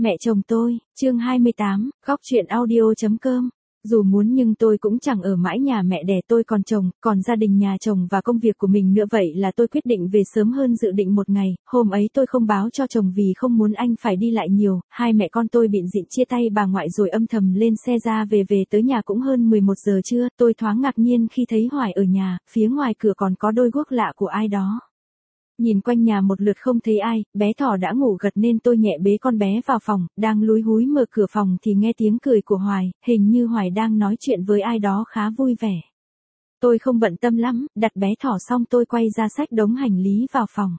Mẹ chồng tôi, chương 28, góc truyện audio.com. Dù muốn nhưng tôi cũng chẳng ở mãi nhà mẹ đẻ tôi còn chồng, còn gia đình nhà chồng và công việc của mình nữa, vậy là tôi quyết định về sớm hơn dự định một ngày. Hôm ấy tôi không báo cho chồng vì không muốn anh phải đi lại nhiều. Hai mẹ con tôi bịn rịn chia tay bà ngoại rồi âm thầm lên xe ra về tới nhà cũng hơn 11 giờ trưa. Tôi thoáng ngạc nhiên khi thấy Hoài ở nhà, phía ngoài cửa còn có đôi guốc lạ của ai đó. Nhìn quanh nhà một lượt không thấy ai, bé Thỏ đã ngủ gật nên tôi nhẹ bế con bé vào phòng, đang lúi húi mở cửa phòng thì nghe tiếng cười của Hoài, hình như Hoài đang nói chuyện với ai đó khá vui vẻ. Tôi không bận tâm lắm, đặt bé Thỏ xong tôi quay ra xách đống hành lý vào phòng.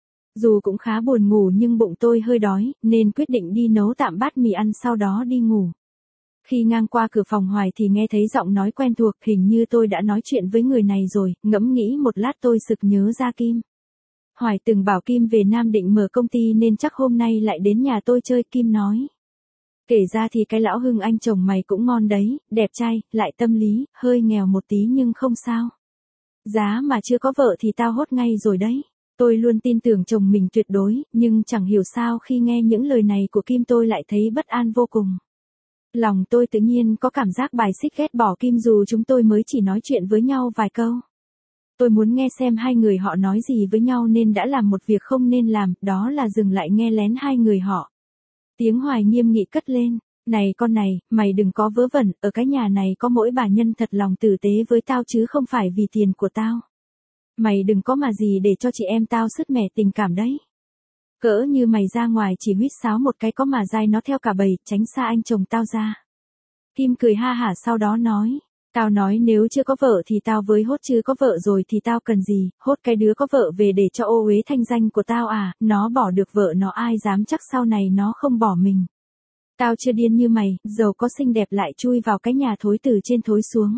Dù cũng khá buồn ngủ nhưng bụng tôi hơi đói, nên quyết định đi nấu tạm bát mì ăn sau đó đi ngủ. Khi ngang qua cửa phòng Hoài thì nghe thấy giọng nói quen thuộc, hình như tôi đã nói chuyện với người này rồi, ngẫm nghĩ một lát tôi sực nhớ ra Kim. Hoài từng bảo Kim về Nam định mở công ty nên chắc hôm nay lại đến nhà tôi chơi, Kim nói. Kể ra thì cái lão Hưng anh chồng mày cũng ngon đấy, đẹp trai, lại tâm lý, hơi nghèo một tí nhưng không sao. Giá mà chưa có vợ thì tao hốt ngay rồi đấy. Tôi luôn tin tưởng chồng mình tuyệt đối, nhưng chẳng hiểu sao khi nghe những lời này của Kim tôi lại thấy bất an vô cùng. Lòng tôi tự nhiên có cảm giác bài xích ghét bỏ Kim dù chúng tôi mới chỉ nói chuyện với nhau vài câu. Tôi muốn nghe xem hai người họ nói gì với nhau nên đã làm một việc không nên làm, đó là dừng lại nghe lén hai người họ. Tiếng Hoài nghiêm nghị cất lên, này con này, mày đừng có vớ vẩn, ở cái nhà này có mỗi bà Nhân thật lòng tử tế với tao chứ không phải vì tiền của tao. Mày đừng có mà gì để cho chị em tao sứt mẻ tình cảm đấy. Cỡ như mày ra ngoài chỉ huýt sáo một cái có mà dai nó theo cả bầy, tránh xa anh chồng tao ra. Kim cười ha hả sau đó nói. Tao nói nếu chưa có vợ thì tao với hốt, chứ có vợ rồi thì tao cần gì, hốt cái đứa có vợ về để cho ô uế thanh danh của tao à, nó bỏ được vợ nó ai dám chắc sau này nó không bỏ mình. Tao chưa điên như mày, giàu có xinh đẹp lại chui vào cái nhà thối từ trên thối xuống.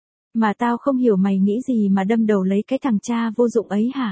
Mà tao không hiểu mày nghĩ gì mà đâm đầu lấy cái thằng cha vô dụng ấy hả?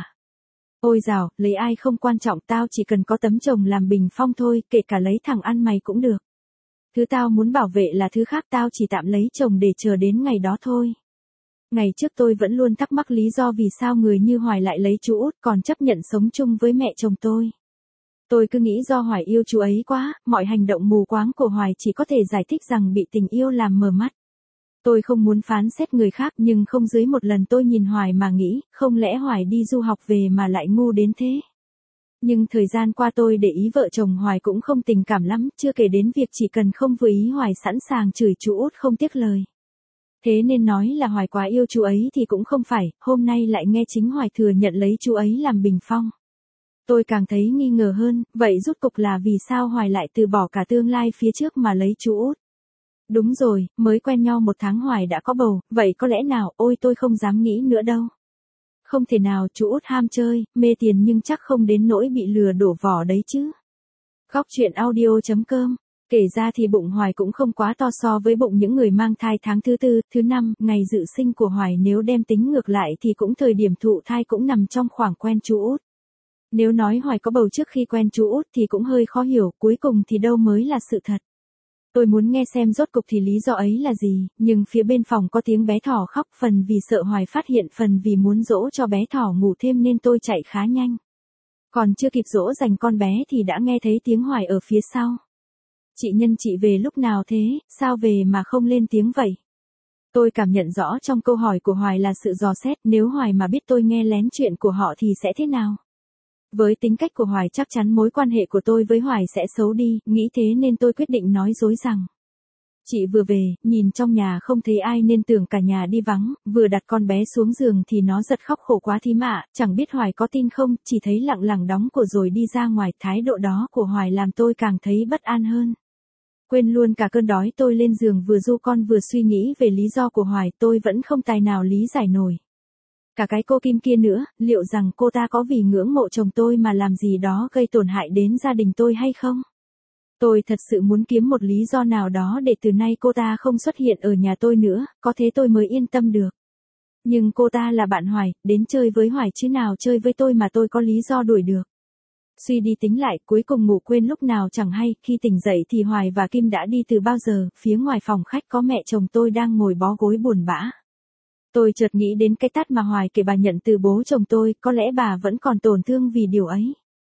Ôi dào, lấy ai không quan trọng, tao chỉ cần có tấm chồng làm bình phong thôi, kể cả lấy thằng ăn mày cũng được. Thứ tao muốn bảo vệ là thứ khác, tao chỉ tạm lấy chồng để chờ đến ngày đó thôi. Ngày trước tôi vẫn luôn thắc mắc lý do vì sao người như Hoài lại lấy chú út còn chấp nhận sống chung với mẹ chồng tôi. Tôi cứ nghĩ do Hoài yêu chú ấy quá, mọi hành động mù quáng của Hoài chỉ có thể giải thích rằng bị tình yêu làm mờ mắt. Tôi không muốn phán xét người khác nhưng không dưới một lần tôi nhìn Hoài mà nghĩ, không lẽ Hoài đi du học về mà lại ngu đến thế. Nhưng thời gian qua tôi để ý vợ chồng Hoài cũng không tình cảm lắm, chưa kể đến việc chỉ cần không vừa ý Hoài sẵn sàng chửi chú út không tiếc lời. Thế nên nói là Hoài quá yêu chú ấy thì cũng không phải, hôm nay lại nghe chính Hoài thừa nhận lấy chú ấy làm bình phong. Tôi càng thấy nghi ngờ hơn, vậy rốt cục là vì sao Hoài lại từ bỏ cả tương lai phía trước mà lấy chú út. Đúng rồi, mới quen nhau 1 tháng Hoài đã có bầu, vậy có lẽ nào, ôi tôi không dám nghĩ nữa đâu. Không thể nào, chú út ham chơi, mê tiền nhưng chắc không đến nỗi bị lừa đổ vỏ đấy chứ. Góc truyện audio.com. Kể ra thì bụng Hoài cũng không quá to so với bụng những người mang thai tháng thứ 4, thứ 5, ngày dự sinh của Hoài nếu đem tính ngược lại thì cũng thời điểm thụ thai cũng nằm trong khoảng quen chú út. Nếu nói Hoài có bầu trước khi quen chú út thì cũng hơi khó hiểu, cuối cùng thì đâu mới là sự thật. Tôi muốn nghe xem rốt cục thì lý do ấy là gì, nhưng phía bên phòng có tiếng bé Thỏ khóc, phần vì sợ Hoài phát hiện, phần vì muốn dỗ cho bé Thỏ ngủ thêm nên tôi chạy khá nhanh. Còn chưa kịp dỗ dành con bé thì đã nghe thấy tiếng Hoài ở phía sau. Chị Nhân, chị về lúc nào thế, sao về mà không lên tiếng vậy? Tôi cảm nhận rõ trong câu hỏi của Hoài là sự dò xét, nếu Hoài mà biết tôi nghe lén chuyện của họ thì sẽ thế nào? Với tính cách của Hoài chắc chắn mối quan hệ của tôi với Hoài sẽ xấu đi, nghĩ thế nên tôi quyết định nói dối rằng. Chị vừa về, nhìn trong nhà không thấy ai nên tưởng cả nhà đi vắng, vừa đặt con bé xuống giường thì nó giật khóc khổ quá thím ạ, chẳng biết Hoài có tin không, chỉ thấy lẳng lẳng đóng cửa rồi đi ra ngoài, thái độ đó của Hoài làm tôi càng thấy bất an hơn. Quên luôn cả cơn đói, tôi lên giường vừa ru con vừa suy nghĩ về lý do của Hoài, tôi vẫn không tài nào lý giải nổi. Cả cái cô Kim kia nữa, liệu rằng cô ta có vì ngưỡng mộ chồng tôi mà làm gì đó gây tổn hại đến gia đình tôi hay không? Tôi thật sự muốn kiếm một lý do nào đó để từ nay cô ta không xuất hiện ở nhà tôi nữa, có thế tôi mới yên tâm được. Nhưng cô ta là bạn Hoài, đến chơi với Hoài chứ nào chơi với tôi mà tôi có lý do đuổi được. Suy đi tính lại, cuối cùng ngủ quên lúc nào chẳng hay, khi tỉnh dậy thì Hoài và Kim đã đi từ bao giờ, phía ngoài phòng khách có mẹ chồng tôi đang ngồi bó gối buồn bã. Tôi chợt nghĩ đến cái tát mà Hoài kể bà nhận từ bố chồng tôi, có lẽ bà vẫn còn tổn thương vì điều ấy.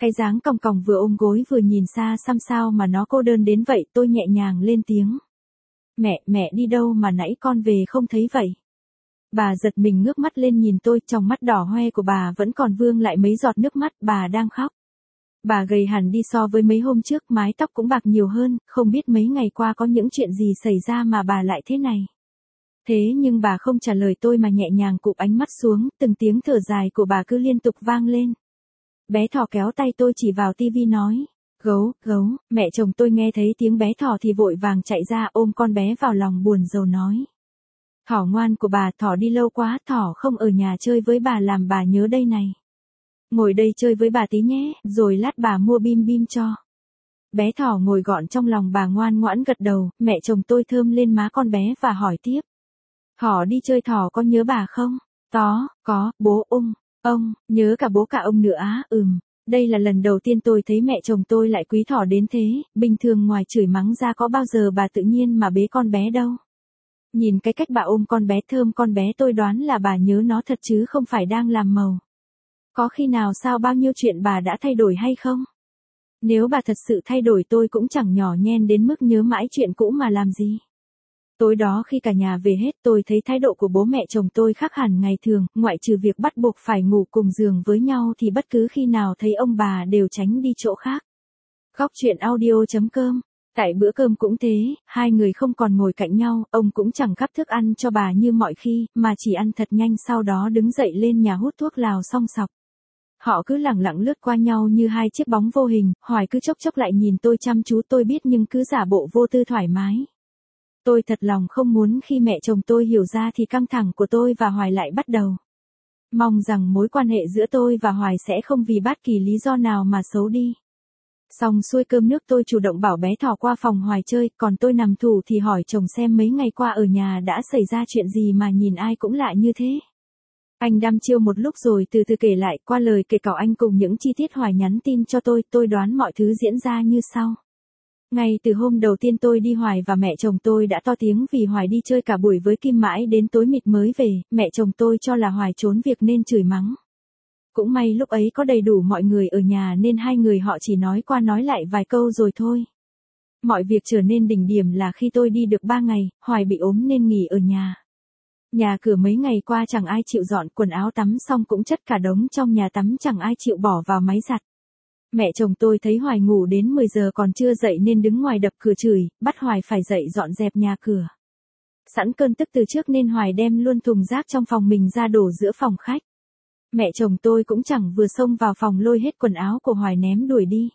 Cái dáng còng còng vừa ôm gối vừa nhìn xa xăm sao mà nó cô đơn đến vậy, tôi nhẹ nhàng lên tiếng. Mẹ đi đâu mà nãy con về không thấy vậy? Bà giật mình ngước mắt lên nhìn tôi, trong mắt đỏ hoe của bà vẫn còn vương lại mấy giọt nước mắt, bà đang khóc. Bà gầy hẳn đi so với mấy hôm trước, mái tóc cũng bạc nhiều hơn, không biết mấy ngày qua có những chuyện gì xảy ra mà bà lại thế này. Thế nhưng bà không trả lời tôi mà nhẹ nhàng cụp ánh mắt xuống, từng tiếng thở dài của bà cứ liên tục vang lên. Bé thỏ kéo tay tôi chỉ vào tivi nói. Gấu, mẹ chồng tôi nghe thấy tiếng bé thỏ thì vội vàng chạy ra ôm con bé vào lòng buồn rầu nói. Thỏ ngoan của bà, thỏ đi lâu quá, thỏ không ở nhà chơi với bà làm bà nhớ đây này. Ngồi đây chơi với bà tí nhé, rồi lát bà mua bim bim cho. Bé thỏ ngồi gọn trong lòng bà ngoan ngoãn gật đầu, mẹ chồng tôi thơm lên má con bé và hỏi tiếp. Thỏ đi chơi thỏ có nhớ bà không? Có, bố ông, nhớ cả bố cả ông nữa á, Đây là lần đầu tiên tôi thấy mẹ chồng tôi lại quý thỏ đến thế, bình thường ngoài chửi mắng ra có bao giờ bà tự nhiên mà bế con bé đâu. Nhìn cái cách bà ôm con bé thơm con bé tôi đoán là bà nhớ nó thật chứ không phải đang làm màu. Có khi nào sao bao nhiêu chuyện bà đã thay đổi hay không? Nếu bà thật sự thay đổi tôi cũng chẳng nhỏ nhen đến mức nhớ mãi chuyện cũ mà làm gì. Tối đó khi cả nhà về hết tôi thấy thái độ của bố mẹ chồng tôi khác hẳn ngày thường, ngoại trừ việc bắt buộc phải ngủ cùng giường với nhau thì bất cứ khi nào thấy ông bà đều tránh đi chỗ khác. Góc chuyện audio.com. Tại bữa cơm cũng thế, hai người không còn ngồi cạnh nhau, ông cũng chẳng gắp thức ăn cho bà như mọi khi, mà chỉ ăn thật nhanh sau đó đứng dậy lên nhà hút thuốc lào xong sọc. Họ cứ lẳng lặng lướt qua nhau như hai chiếc bóng vô hình, Hoài cứ chốc chốc lại nhìn tôi chăm chú tôi biết nhưng cứ giả bộ vô tư thoải mái. Tôi thật lòng không muốn khi mẹ chồng tôi hiểu ra thì căng thẳng của tôi và Hoài lại bắt đầu. Mong rằng mối quan hệ giữa tôi và Hoài sẽ không vì bất kỳ lý do nào mà xấu đi. Xong xuôi cơm nước tôi chủ động bảo bé thỏ qua phòng Hoài chơi, còn tôi nằm thủ thì hỏi chồng xem mấy ngày qua ở nhà đã xảy ra chuyện gì mà nhìn ai cũng lạ như thế. Anh đăm chiêu một lúc rồi từ từ kể lại, qua lời kể cậu anh cùng những chi tiết Hoài nhắn tin cho tôi đoán mọi thứ diễn ra như sau. Ngay từ hôm đầu tiên tôi đi Hoài và mẹ chồng tôi đã to tiếng vì Hoài đi chơi cả buổi với Kim mãi đến tối mịt mới về, mẹ chồng tôi cho là Hoài trốn việc nên chửi mắng. Cũng may lúc ấy có đầy đủ mọi người ở nhà nên hai người họ chỉ nói qua nói lại vài câu rồi thôi. Mọi việc trở nên đỉnh điểm là khi tôi đi được 3 ngày, Hoài bị ốm nên nghỉ ở nhà. Nhà cửa mấy ngày qua chẳng ai chịu dọn, quần áo tắm xong cũng chất cả đống trong nhà tắm chẳng ai chịu bỏ vào máy giặt. Mẹ chồng tôi thấy Hoài ngủ đến 10 giờ còn chưa dậy nên đứng ngoài đập cửa chửi, bắt Hoài phải dậy dọn dẹp nhà cửa. Sẵn cơn tức từ trước nên Hoài đem luôn thùng rác trong phòng mình ra đổ giữa phòng khách. Mẹ chồng tôi cũng chẳng vừa xông vào phòng lôi hết quần áo của Hoài ném đuổi đi.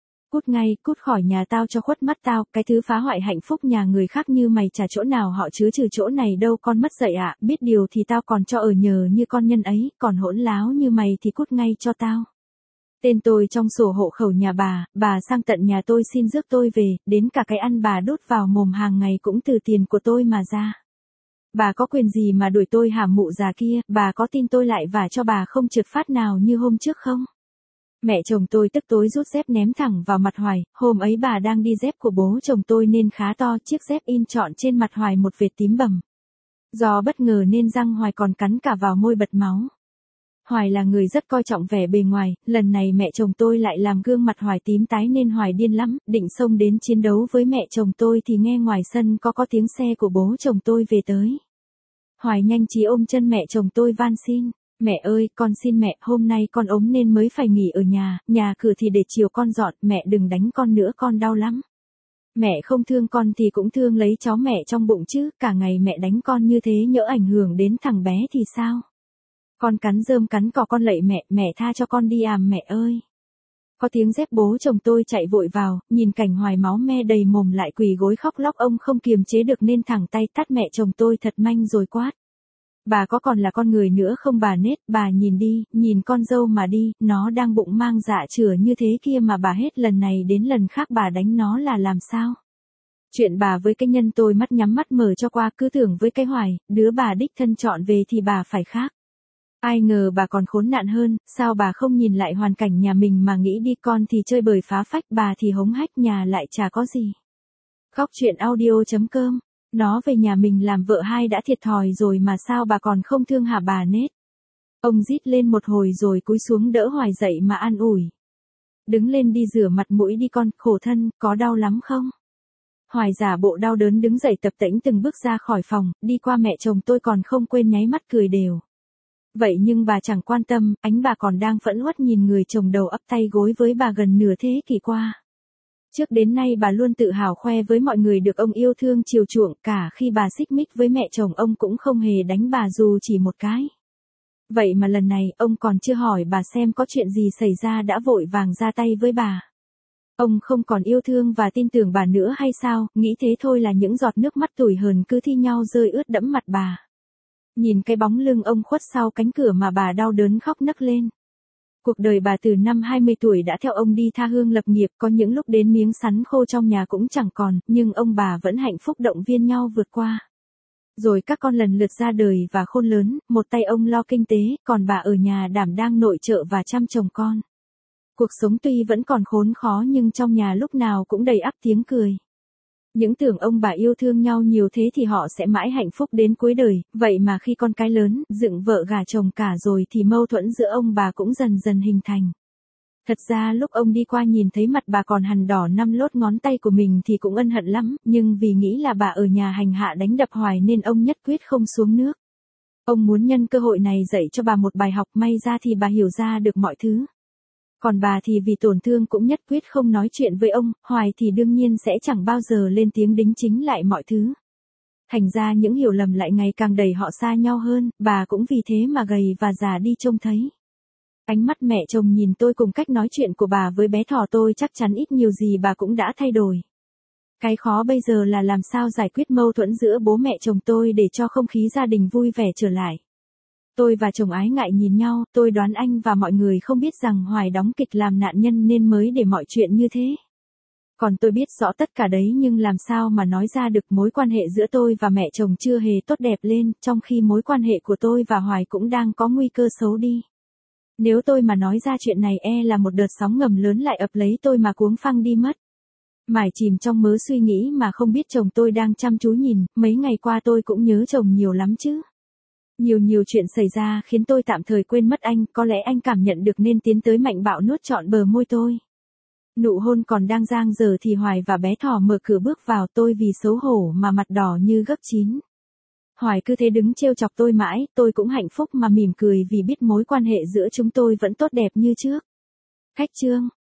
Cút khỏi nhà tao cho khuất mắt tao, cái thứ phá hoại hạnh phúc nhà người khác như mày chả chỗ nào họ chứ trừ chỗ này đâu con mất dạy ạ, biết điều thì tao còn cho ở nhờ như con nhân ấy, còn hỗn láo như mày thì cút ngay cho tao. Tên tôi trong sổ hộ khẩu nhà bà sang tận nhà tôi xin rước tôi về, đến cả cái ăn bà đút vào mồm hàng ngày cũng từ tiền của tôi mà ra. Bà có quyền gì mà đuổi tôi hả mụ già kia, bà có tin tôi lại và cho bà không trượt phát nào như hôm trước không? Mẹ chồng tôi tức tối rút dép ném thẳng vào mặt Hoài, hôm ấy bà đang đi dép của bố chồng tôi nên khá to, chiếc dép in trọn trên mặt Hoài một vệt tím bầm. Do bất ngờ nên răng Hoài còn cắn cả vào môi bật máu. Hoài là người rất coi trọng vẻ bề ngoài, lần này mẹ chồng tôi lại làm gương mặt Hoài tím tái nên Hoài điên lắm, định xông đến chiến đấu với mẹ chồng tôi thì nghe ngoài sân có tiếng xe của bố chồng tôi về tới. Hoài nhanh trí ôm chân mẹ chồng tôi van xin. Mẹ ơi, con xin mẹ, hôm nay con ốm nên mới phải nghỉ ở nhà cửa thì để chiều con dọn, mẹ đừng đánh con nữa con đau lắm. Mẹ không thương con thì cũng thương lấy cháu mẹ trong bụng chứ, cả ngày mẹ đánh con như thế nhỡ ảnh hưởng đến thằng bé thì sao? Con cắn rơm cắn cỏ con lạy mẹ tha cho con đi mẹ ơi. Có tiếng dép bố chồng tôi chạy vội vào, nhìn cảnh Hoài máu me đầy mồm lại quỳ gối khóc lóc ông không kiềm chế được nên thẳng tay tát mẹ chồng tôi thật manh rồi quát. Bà có còn là con người nữa không bà nết, bà nhìn đi, nhìn con dâu mà đi, nó đang bụng mang dạ chửa như thế kia mà bà hết lần này đến lần khác bà đánh nó là làm sao? Chuyện bà với cái nhân tôi mắt nhắm mắt mở cho qua cứ tưởng với cái Hoài, đứa bà đích thân chọn về thì bà phải khác. Ai ngờ bà còn khốn nạn hơn, sao bà không nhìn lại hoàn cảnh nhà mình mà nghĩ đi con thì chơi bời phá phách bà thì hống hách nhà lại chả có gì. Góc chuyện audio.com. Nó về nhà mình làm vợ hai đã thiệt thòi rồi mà sao bà còn không thương hả bà nết. Ông rít lên một hồi rồi cúi xuống đỡ Hoài dậy mà an ủi. Đứng lên đi rửa mặt mũi đi con, khổ thân, có đau lắm không? Hoài giả bộ đau đớn đứng dậy tập tễnh từng bước ra khỏi phòng, đi qua mẹ chồng tôi còn không quên nháy mắt cười đều. Vậy nhưng bà chẳng quan tâm, ánh bà còn đang phẫn uất nhìn người chồng đầu ấp tay gối với bà gần nửa thế kỷ qua. Trước đến nay bà luôn tự hào khoe với mọi người được ông yêu thương chiều chuộng, cả khi bà xích mích với mẹ chồng ông cũng không hề đánh bà dù chỉ một cái. Vậy mà lần này ông còn chưa hỏi bà xem có chuyện gì xảy ra đã vội vàng ra tay với bà. Ông không còn yêu thương và tin tưởng bà nữa hay sao? Nghĩ thế thôi là những giọt nước mắt tủi hờn cứ thi nhau rơi ướt đẫm mặt bà. Nhìn cái bóng lưng ông khuất sau cánh cửa mà bà đau đớn khóc nấc lên. Cuộc đời bà từ năm 20 tuổi đã theo ông đi tha hương lập nghiệp, có những lúc đến miếng sắn khô trong nhà cũng chẳng còn, nhưng ông bà vẫn hạnh phúc động viên nhau vượt qua. Rồi các con lần lượt ra đời và khôn lớn, một tay ông lo kinh tế, còn bà ở nhà đảm đang nội trợ và chăm chồng con. Cuộc sống tuy vẫn còn khốn khó nhưng trong nhà lúc nào cũng đầy ắp tiếng cười. Những tưởng ông bà yêu thương nhau nhiều thế thì họ sẽ mãi hạnh phúc đến cuối đời, vậy mà khi con cái lớn, dựng vợ gả chồng cả rồi thì mâu thuẫn giữa ông bà cũng dần dần hình thành. Thật ra lúc ông đi qua nhìn thấy mặt bà còn hằn đỏ 5 lốt ngón tay của mình thì cũng ân hận lắm, nhưng vì nghĩ là bà ở nhà hành hạ đánh đập hoài nên ông nhất quyết không xuống nước. Ông muốn nhân cơ hội này dạy cho bà một bài học, may ra thì bà hiểu ra được mọi thứ. Còn bà thì vì tổn thương cũng nhất quyết không nói chuyện với ông, Hoài thì đương nhiên sẽ chẳng bao giờ lên tiếng đính chính lại mọi thứ. Thành ra những hiểu lầm lại ngày càng đẩy họ xa nhau hơn, bà cũng vì thế mà gầy và già đi trông thấy. Ánh mắt mẹ chồng nhìn tôi cùng cách nói chuyện của bà với bé thỏ tôi chắc chắn ít nhiều gì bà cũng đã thay đổi. Cái khó bây giờ là làm sao giải quyết mâu thuẫn giữa bố mẹ chồng tôi để cho không khí gia đình vui vẻ trở lại. Tôi và chồng ái ngại nhìn nhau, tôi đoán anh và mọi người không biết rằng Hoài đóng kịch làm nạn nhân nên mới để mọi chuyện như thế. Còn tôi biết rõ tất cả đấy nhưng làm sao mà nói ra được, mối quan hệ giữa tôi và mẹ chồng chưa hề tốt đẹp lên, trong khi mối quan hệ của tôi và Hoài cũng đang có nguy cơ xấu đi. Nếu tôi mà nói ra chuyện này là một đợt sóng ngầm lớn lại ập lấy tôi mà cuống phăng đi mất. Mải chìm trong mớ suy nghĩ mà không biết chồng tôi đang chăm chú nhìn, mấy ngày qua tôi cũng nhớ chồng nhiều lắm chứ. Nhiều chuyện xảy ra khiến tôi tạm thời quên mất anh, có lẽ anh cảm nhận được nên tiến tới mạnh bạo nuốt trọn bờ môi tôi. Nụ hôn còn đang dang dở thì Hoài và bé thỏ mở cửa bước vào, tôi vì xấu hổ mà mặt đỏ như gấp chín. Hoài cứ thế đứng trêu chọc tôi mãi, tôi cũng hạnh phúc mà mỉm cười vì biết mối quan hệ giữa chúng tôi vẫn tốt đẹp như trước. Khách chương.